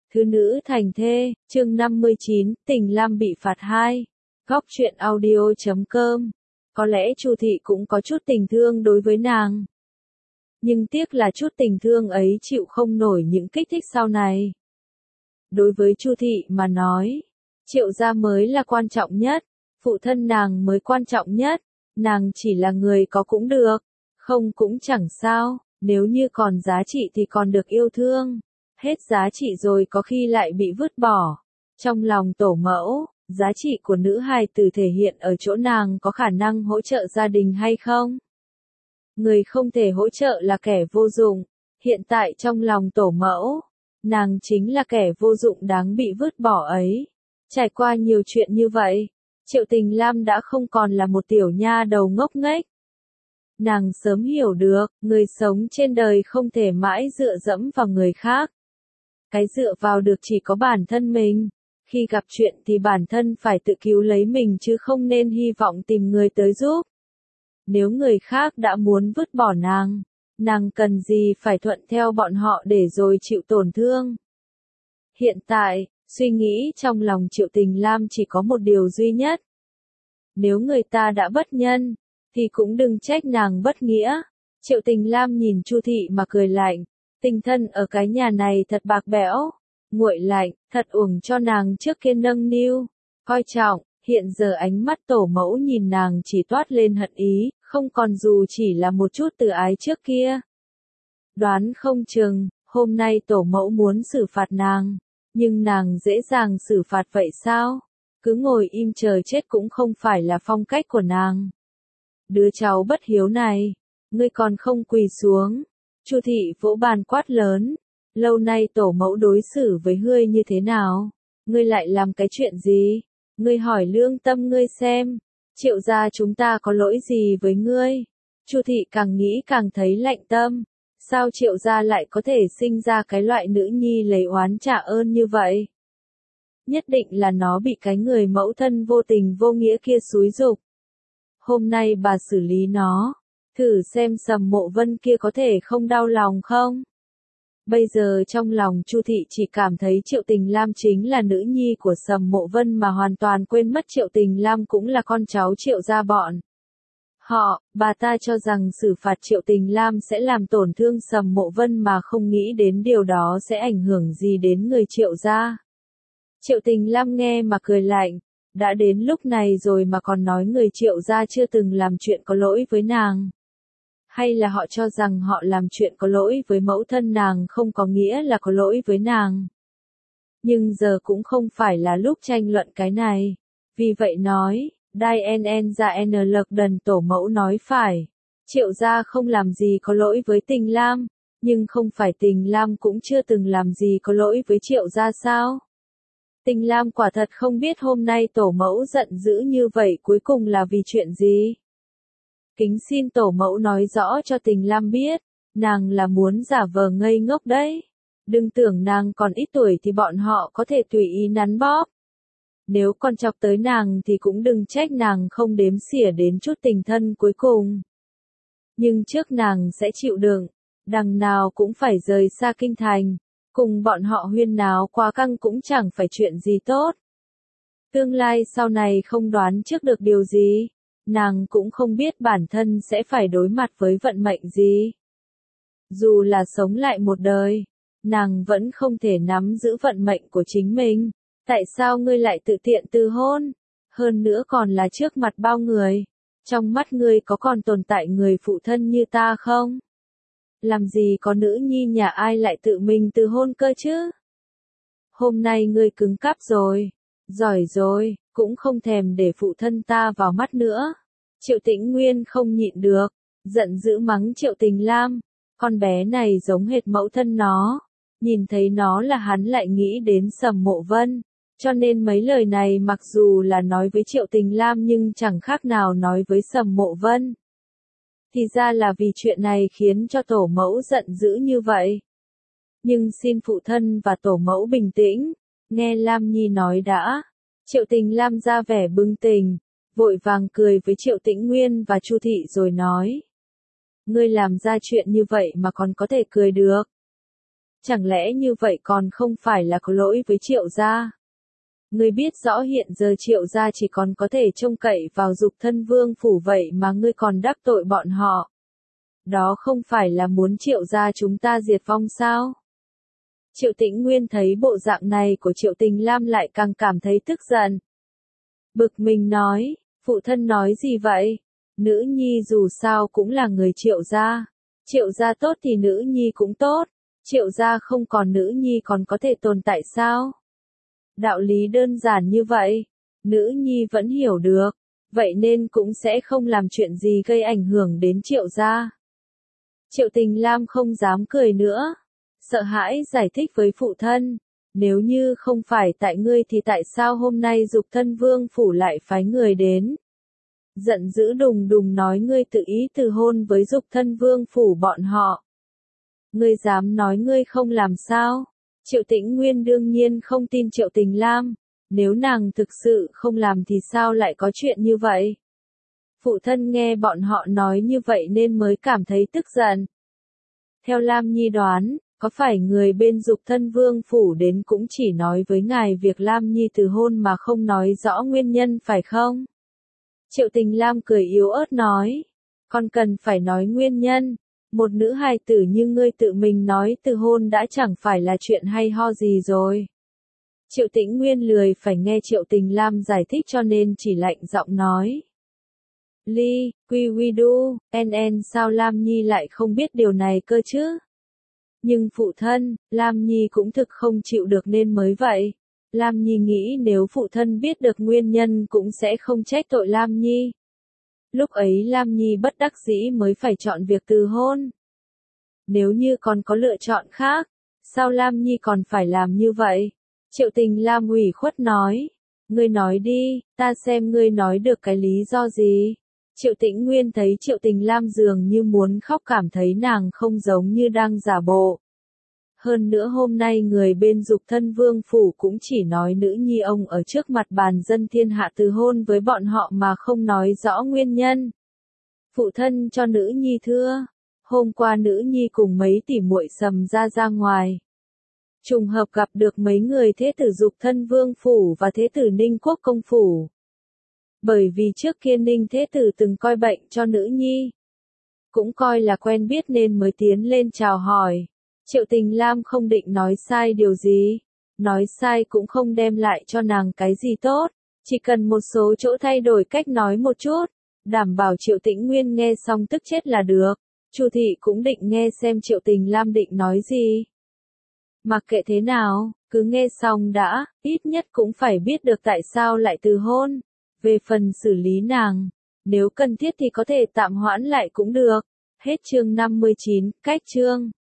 Thứ nữ thành thê, chương 59, Tình Lam bị phạt 2. Góc truyện audio.com. Có lẽ Chu Thị cũng có chút tình thương đối với nàng. Nhưng tiếc là chút tình thương ấy chịu không nổi những kích thích sau này. Đối với Chu Thị mà nói, Triệu gia mới là quan trọng nhất, phụ thân nàng mới quan trọng nhất, nàng chỉ là người có cũng được, không cũng chẳng sao, nếu như còn giá trị thì còn được yêu thương. Hết giá trị rồi có khi lại bị vứt bỏ. Trong lòng tổ mẫu, giá trị của nữ hài tử thể hiện ở chỗ nàng có khả năng hỗ trợ gia đình hay không? Người không thể hỗ trợ là kẻ vô dụng. Hiện tại trong lòng tổ mẫu, nàng chính là kẻ vô dụng đáng bị vứt bỏ ấy. Trải qua nhiều chuyện như vậy, Triệu Tình Lam đã không còn là một tiểu nha đầu ngốc nghếch. Nàng sớm hiểu được, người sống trên đời không thể mãi dựa dẫm vào người khác. Cái dựa vào được chỉ có bản thân mình. Khi gặp chuyện thì bản thân phải tự cứu lấy mình chứ không nên hy vọng tìm người tới giúp. Nếu người khác đã muốn vứt bỏ nàng cần gì phải thuận theo bọn họ để rồi chịu tổn thương. Hiện tại, suy nghĩ trong lòng Triệu Tình Lam chỉ có một điều duy nhất. Nếu người ta đã bất nhân, thì cũng đừng trách nàng bất nghĩa. Triệu Tình Lam nhìn Chu Thị mà cười lạnh. Tình thân ở cái nhà này thật bạc bẽo, nguội lạnh, thật uổng cho nàng trước kia nâng niu, coi trọng, hiện giờ ánh mắt tổ mẫu nhìn nàng chỉ toát lên hận ý, không còn dù chỉ là một chút từ ái trước kia. Đoán không chừng, hôm nay tổ mẫu muốn xử phạt nàng, nhưng nàng dễ dàng xử phạt vậy sao? Cứ ngồi im chờ chết cũng không phải là phong cách của nàng. Đứa cháu bất hiếu này, ngươi còn không quỳ xuống. Chu Thị vỗ bàn quát lớn, lâu nay tổ mẫu đối xử với ngươi như thế nào? Ngươi lại làm cái chuyện gì? Ngươi hỏi lương tâm ngươi xem, Triệu gia chúng ta có lỗi gì với ngươi? Chu Thị càng nghĩ càng thấy lạnh tâm, sao Triệu gia lại có thể sinh ra cái loại nữ nhi lấy oán trả ơn như vậy? Nhất định là nó bị cái người mẫu thân vô tình vô nghĩa kia xúi giục. Hôm nay bà xử lý nó. Thử xem Sầm Mộ Vân kia có thể không đau lòng không? Bây giờ trong lòng Chu Thị chỉ cảm thấy Triệu Tình Lam chính là nữ nhi của Sầm Mộ Vân mà hoàn toàn quên mất Triệu Tình Lam cũng là con cháu Triệu gia bọn. Bà ta cho rằng xử phạt Triệu Tình Lam sẽ làm tổn thương Sầm Mộ Vân mà không nghĩ đến điều đó sẽ ảnh hưởng gì đến người Triệu gia. Triệu Tình Lam nghe mà cười lạnh, đã đến lúc này rồi mà còn nói người Triệu gia chưa từng làm chuyện có lỗi với nàng. Hay là họ cho rằng họ làm chuyện có lỗi với mẫu thân nàng không có nghĩa là có lỗi với nàng. Nhưng giờ cũng không phải là lúc tranh luận cái này. Vì vậy nói, Đai NN ra N lộc đần tổ mẫu nói phải. Triệu gia không làm gì có lỗi với Tình Lam, nhưng không phải Tình Lam cũng chưa từng làm gì có lỗi với Triệu gia sao? Tình Lam quả thật không biết hôm nay tổ mẫu giận dữ như vậy cuối cùng là vì chuyện gì. Kính xin tổ mẫu nói rõ cho Tình Lam biết, nàng là muốn giả vờ ngây ngốc đấy. Đừng tưởng nàng còn ít tuổi thì bọn họ có thể tùy ý nắn bóp. Nếu còn chọc tới nàng thì cũng đừng trách nàng không đếm xỉa đến chút tình thân cuối cùng. Nhưng trước nàng sẽ chịu đựng, đằng nào cũng phải rời xa kinh thành, cùng bọn họ huyên náo quá căng cũng chẳng phải chuyện gì tốt. Tương lai sau này không đoán trước được điều gì. Nàng cũng không biết bản thân sẽ phải đối mặt với vận mệnh gì. Dù là sống lại một đời, nàng vẫn không thể nắm giữ vận mệnh của chính mình. Tại sao ngươi lại tự tiện từ hôn? Hơn nữa còn là trước mặt bao người. Trong mắt ngươi có còn tồn tại người phụ thân như ta không? Làm gì có nữ nhi nhà ai lại tự mình từ hôn cơ chứ? Hôm nay ngươi cứng cáp rồi, giỏi rồi, cũng không thèm để phụ thân ta vào mắt nữa. Triệu Tĩnh Nguyên không nhịn được, giận dữ mắng Triệu Tình Lam, con bé này giống hệt mẫu thân nó, nhìn thấy nó là hắn lại nghĩ đến Sầm Mộ Vân, cho nên mấy lời này mặc dù là nói với Triệu Tình Lam nhưng chẳng khác nào nói với Sầm Mộ Vân. Thì ra là vì chuyện này khiến cho tổ mẫu giận dữ như vậy. Nhưng xin phụ thân và tổ mẫu bình tĩnh, nghe Lam Nhi nói đã. Triệu Tình Lam ra vẻ bừng tỉnh, vội vàng cười với Triệu Tĩnh Nguyên và Chu Thị rồi nói. Ngươi làm ra chuyện như vậy mà còn có thể cười được. Chẳng lẽ như vậy còn không phải là có lỗi với Triệu gia? Ngươi biết rõ hiện giờ Triệu gia chỉ còn có thể trông cậy vào Dục Thân Vương phủ vậy mà ngươi còn đắc tội bọn họ. Đó không phải là muốn Triệu gia chúng ta diệt vong sao? Triệu Tĩnh Nguyên thấy bộ dạng này của Triệu Tình Lam lại càng cảm thấy tức giận. Bực mình nói, phụ thân nói gì vậy? Nữ nhi dù sao cũng là người Triệu gia. Triệu gia tốt thì nữ nhi cũng tốt. Triệu gia không còn nữ nhi còn có thể tồn tại sao? Đạo lý đơn giản như vậy, nữ nhi vẫn hiểu được, vậy nên cũng sẽ không làm chuyện gì gây ảnh hưởng đến Triệu gia. Triệu Tình Lam không dám cười nữa, sợ hãi giải thích với phụ thân, nếu như không phải tại ngươi thì tại sao hôm nay Dục Thân Vương phủ lại phái người đến? Giận dữ đùng đùng nói ngươi tự ý từ hôn với Dục Thân Vương phủ bọn họ. Ngươi dám nói ngươi không làm sao? Triệu Tĩnh Nguyên đương nhiên không tin Triệu Tình Lam, nếu nàng thực sự không làm thì sao lại có chuyện như vậy? Phụ thân nghe bọn họ nói như vậy nên mới cảm thấy tức giận. Theo Lam Nhi đoán, có phải người bên Dục Thân Vương phủ đến cũng chỉ nói với ngài việc Lam Nhi từ hôn mà không nói rõ nguyên nhân phải không? Triệu Tình Lam cười yếu ớt nói, con cần phải nói nguyên nhân. Một nữ hài tử như ngươi tự mình nói từ hôn đã chẳng phải là chuyện hay ho gì rồi. Triệu Tĩnh Nguyên lười phải nghe Triệu Tình Lam giải thích cho nên chỉ lạnh giọng nói. Ly, quy đu, sao Lam Nhi lại không biết điều này cơ chứ? Nhưng phụ thân, Lam Nhi cũng thực không chịu được nên mới vậy. Lam Nhi nghĩ nếu phụ thân biết được nguyên nhân cũng sẽ không trách tội Lam Nhi. Lúc ấy Lam Nhi bất đắc dĩ mới phải chọn việc từ hôn. Nếu như còn có lựa chọn khác, sao Lam Nhi còn phải làm như vậy? Triệu Tình Lam ủy khuất nói. Ngươi nói đi, ta xem ngươi nói được cái lý do gì. Triệu Tĩnh Nguyên thấy Triệu Tình Lam dường như muốn khóc cảm thấy nàng không giống như đang giả bộ. Hơn nữa hôm nay người bên Dục Thân Vương phủ cũng chỉ nói nữ nhi ông ở trước mặt bàn dân thiên hạ từ hôn với bọn họ mà không nói rõ nguyên nhân. Phụ thân cho nữ nhi thưa, hôm qua nữ nhi cùng mấy tỷ muội sầm ra ngoài. Trùng hợp gặp được mấy người thế tử Dục Thân Vương phủ và thế tử Ninh Quốc công phủ. Bởi vì trước kia Ninh thế tử từng coi bệnh cho nữ nhi. Cũng coi là quen biết nên mới tiến lên chào hỏi. Triệu Tình Lam không định nói sai điều gì. Nói sai cũng không đem lại cho nàng cái gì tốt. Chỉ cần một số chỗ thay đổi cách nói một chút. Đảm bảo Triệu Tĩnh Nguyên nghe xong tức chết là được. Chu thị cũng định nghe xem Triệu Tình Lam định nói gì. Mặc kệ thế nào, cứ nghe xong đã, ít nhất cũng phải biết được tại sao lại từ hôn. Về phần xử lý nàng, nếu cần thiết thì có thể tạm hoãn lại cũng được. Hết chương 59, cách chương.